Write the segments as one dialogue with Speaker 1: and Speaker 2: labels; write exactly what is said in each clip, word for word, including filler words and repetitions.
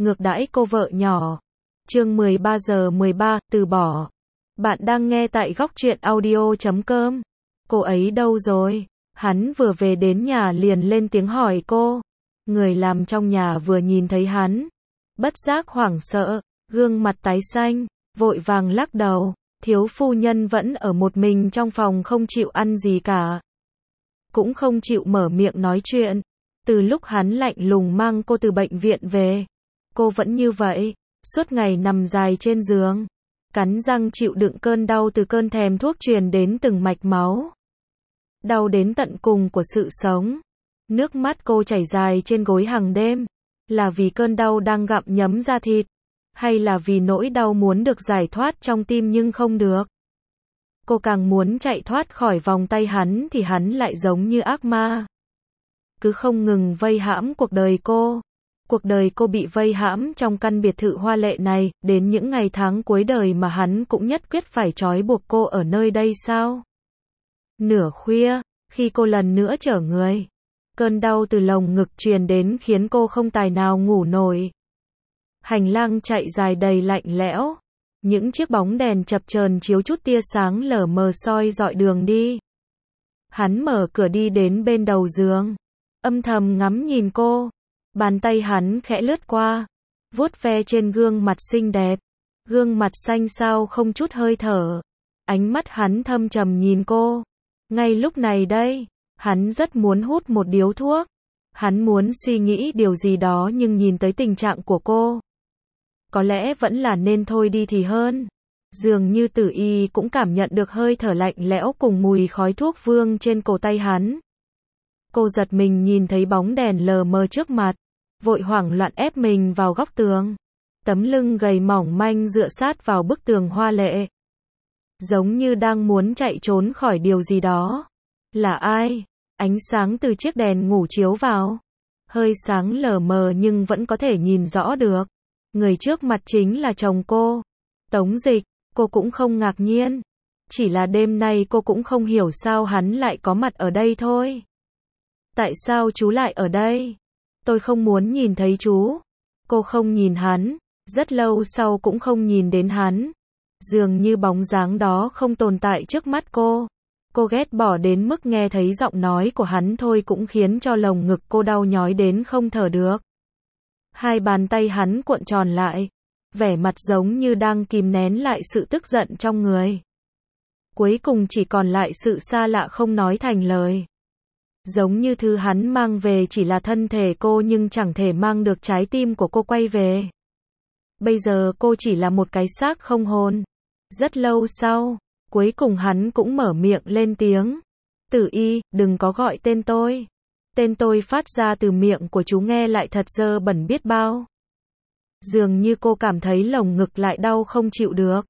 Speaker 1: ngược đãi cô vợ nhỏ. Chương mười ba giờ mười ba, từ bỏ. Bạn đang nghe tại góc truyện audio chấm com. Cô ấy đâu rồi? Hắn vừa về đến nhà liền lên tiếng hỏi cô. Người làm trong nhà vừa nhìn thấy hắn, bất giác hoảng sợ, gương mặt tái xanh, vội vàng lắc đầu. Thiếu phu nhân vẫn ở một mình trong phòng không chịu ăn gì cả, cũng không chịu mở miệng nói chuyện. Từ lúc hắn lạnh lùng mang cô từ bệnh viện về, cô vẫn như vậy, suốt ngày nằm dài trên giường, cắn răng chịu đựng cơn đau từ cơn thèm thuốc truyền đến từng mạch máu. Đau đến tận cùng của sự sống. Nước mắt cô chảy dài trên gối hàng đêm, là vì cơn đau đang gặm nhấm da thịt, hay là vì nỗi đau muốn được giải thoát trong tim nhưng không được. Cô càng muốn chạy thoát khỏi vòng tay hắn thì hắn lại giống như ác ma, cứ không ngừng vây hãm cuộc đời cô. Cuộc đời cô bị vây hãm trong căn biệt thự hoa lệ này, đến những ngày tháng cuối đời mà hắn cũng nhất quyết phải trói buộc cô ở nơi đây sao? Nửa khuya, khi cô lần nữa trở người, cơn đau từ lồng ngực truyền đến khiến cô không tài nào ngủ nổi. Hành lang chạy dài đầy lạnh lẽo, những chiếc bóng đèn chập chờn chiếu chút tia sáng lờ mờ soi dọi đường đi. Hắn mở cửa đi đến bên đầu giường, âm thầm ngắm nhìn cô. Bàn tay hắn khẽ lướt qua, vuốt ve trên gương mặt xinh đẹp, gương mặt xanh xao không chút hơi thở. Ánh mắt hắn thâm trầm nhìn cô. Ngay lúc này đây, hắn rất muốn hút một điếu thuốc. Hắn muốn suy nghĩ điều gì đó nhưng nhìn tới tình trạng của cô, có lẽ vẫn là nên thôi đi thì hơn. Dường như Tử Y cũng cảm nhận được hơi thở lạnh lẽo cùng mùi khói thuốc vương trên cổ tay hắn. Cô giật mình nhìn thấy bóng đèn lờ mờ trước mặt, vội hoảng loạn ép mình vào góc tường. Tấm lưng gầy mỏng manh dựa sát vào bức tường hoa lệ, giống như đang muốn chạy trốn khỏi điều gì đó. Là ai? Ánh sáng từ chiếc đèn ngủ chiếu vào, hơi sáng lờ mờ nhưng vẫn có thể nhìn rõ được. Người trước mặt chính là chồng cô, Tống Dịch. Cô cũng không ngạc nhiên, chỉ là đêm nay cô cũng không hiểu sao hắn lại có mặt ở đây thôi. Tại sao chú lại ở đây? Tôi không muốn nhìn thấy chú. Cô không nhìn hắn, rất lâu sau cũng không nhìn đến hắn. Dường như bóng dáng đó không tồn tại trước mắt cô. Cô ghét bỏ đến mức nghe thấy giọng nói của hắn thôi cũng khiến cho lồng ngực cô đau nhói đến không thở được. Hai bàn tay hắn cuộn tròn lại, vẻ mặt giống như đang kìm nén lại sự tức giận trong người. Cuối cùng chỉ còn lại sự xa lạ không nói thành lời. Giống như thứ hắn mang về chỉ là thân thể cô nhưng chẳng thể mang được trái tim của cô quay về. Bây giờ cô chỉ là một cái xác không hồn. Rất lâu sau, cuối cùng hắn cũng mở miệng lên tiếng. Tử Y, đừng có gọi tên tôi. Tên tôi phát ra từ miệng của chú nghe lại thật dơ bẩn biết bao. Dường như cô cảm thấy lồng ngực lại đau không chịu được.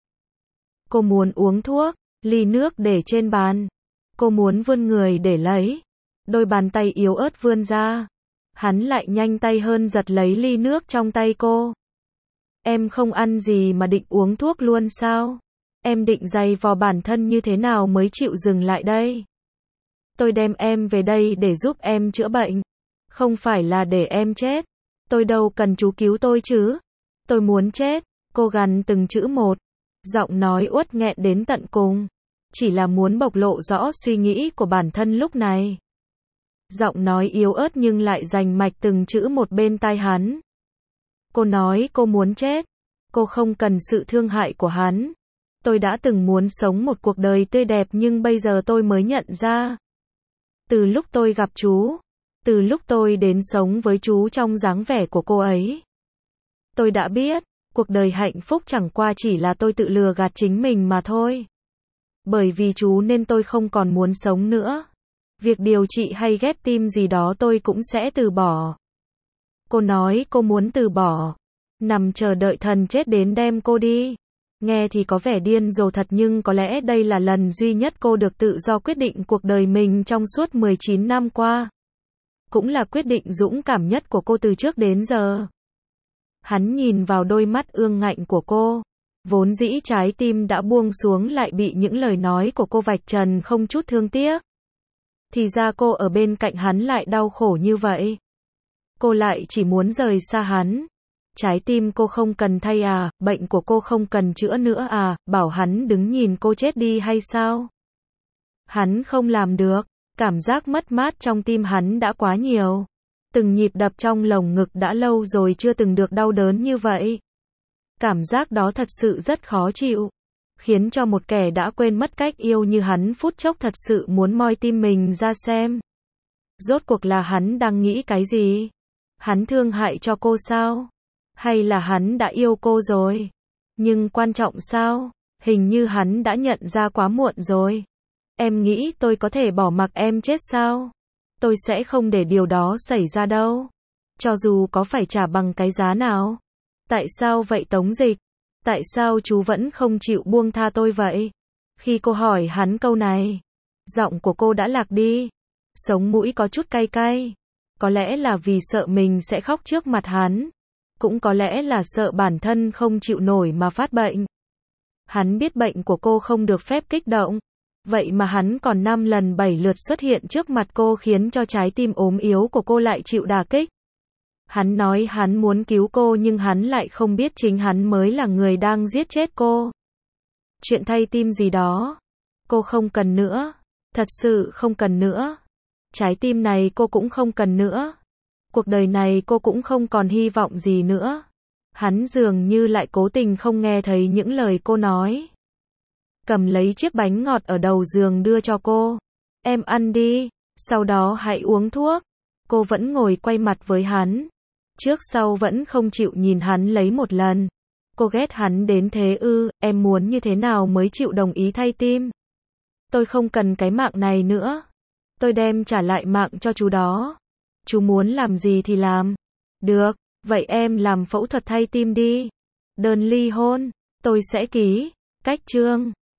Speaker 1: Cô muốn uống thuốc, ly nước để trên bàn. Cô muốn vươn người để lấy. Đôi bàn tay yếu ớt vươn ra. Hắn lại nhanh tay hơn giật lấy ly nước trong tay cô. Em không ăn gì mà định uống thuốc luôn sao? Em định giày vò bản thân như thế nào mới chịu dừng lại đây? Tôi đem em về đây để giúp em chữa bệnh, không phải là để em chết. Tôi đâu cần chú cứu tôi chứ. Tôi muốn chết. Cô gằn từng chữ một, giọng nói uất nghẹn đến tận cùng, chỉ là muốn bộc lộ rõ suy nghĩ của bản thân lúc này. Giọng nói yếu ớt nhưng lại rành mạch từng chữ một bên tai hắn. Cô nói cô muốn chết. Cô không cần sự thương hại của hắn. Tôi đã từng muốn sống một cuộc đời tươi đẹp nhưng bây giờ tôi mới nhận ra. Từ lúc tôi gặp chú, từ lúc tôi đến sống với chú trong dáng vẻ của cô ấy, tôi đã biết, cuộc đời hạnh phúc chẳng qua chỉ là tôi tự lừa gạt chính mình mà thôi. Bởi vì chú nên tôi không còn muốn sống nữa. Việc điều trị hay ghép tim gì đó tôi cũng sẽ từ bỏ. Cô nói cô muốn từ bỏ, nằm chờ đợi thần chết đến đem cô đi. Nghe thì có vẻ điên rồ thật nhưng có lẽ đây là lần duy nhất cô được tự do quyết định cuộc đời mình trong suốt mười chín năm qua. Cũng là quyết định dũng cảm nhất của cô từ trước đến giờ. Hắn nhìn vào đôi mắt ương ngạnh của cô. Vốn dĩ trái tim đã buông xuống lại bị những lời nói của cô vạch trần không chút thương tiếc. Thì ra cô ở bên cạnh hắn lại đau khổ như vậy. Cô lại chỉ muốn rời xa hắn. Trái tim cô không cần thay à, bệnh của cô không cần chữa nữa à, bảo hắn đứng nhìn cô chết đi hay sao? Hắn không làm được, cảm giác mất mát trong tim hắn đã quá nhiều. Từng nhịp đập trong lồng ngực đã lâu rồi chưa từng được đau đớn như vậy. Cảm giác đó thật sự rất khó chịu, khiến cho một kẻ đã quên mất cách yêu như hắn phút chốc thật sự muốn moi tim mình ra xem. Rốt cuộc là hắn đang nghĩ cái gì? Hắn thương hại cho cô sao? Hay là hắn đã yêu cô rồi? Nhưng quan trọng sao? Hình như hắn đã nhận ra quá muộn rồi. Em nghĩ tôi có thể bỏ mặc em chết sao? Tôi sẽ không để điều đó xảy ra đâu. Cho dù có phải trả bằng cái giá nào. Tại sao vậy Tống Dịch? Tại sao chú vẫn không chịu buông tha tôi vậy? Khi cô hỏi hắn câu này, giọng của cô đã lạc đi. Sống mũi có chút cay cay. Có lẽ là vì sợ mình sẽ khóc trước mặt hắn. Cũng có lẽ là sợ bản thân không chịu nổi mà phát bệnh. Hắn biết bệnh của cô không được phép kích động. Vậy mà hắn còn năm lần bảy lượt xuất hiện trước mặt cô khiến cho trái tim ốm yếu của cô lại chịu đả kích. Hắn nói hắn muốn cứu cô nhưng hắn lại không biết chính hắn mới là người đang giết chết cô. Chuyện thay tim gì đó. Cô không cần nữa. Thật sự không cần nữa. Trái tim này cô cũng không cần nữa. Cuộc đời này cô cũng không còn hy vọng gì nữa. Hắn dường như lại cố tình không nghe thấy những lời cô nói. Cầm lấy chiếc bánh ngọt ở đầu giường đưa cho cô. Em ăn đi, sau đó hãy uống thuốc. Cô vẫn ngồi quay mặt với hắn. Trước sau vẫn không chịu nhìn hắn lấy một lần. Cô ghét hắn đến thế ư, em muốn như thế nào mới chịu đồng ý thay tim? Tôi không cần cái mạng này nữa. Tôi đem trả lại mạng cho chú đó. Chú muốn làm gì thì làm. Được, vậy em làm phẫu thuật thay tim đi. Đơn ly hôn, tôi sẽ ký. Cách chương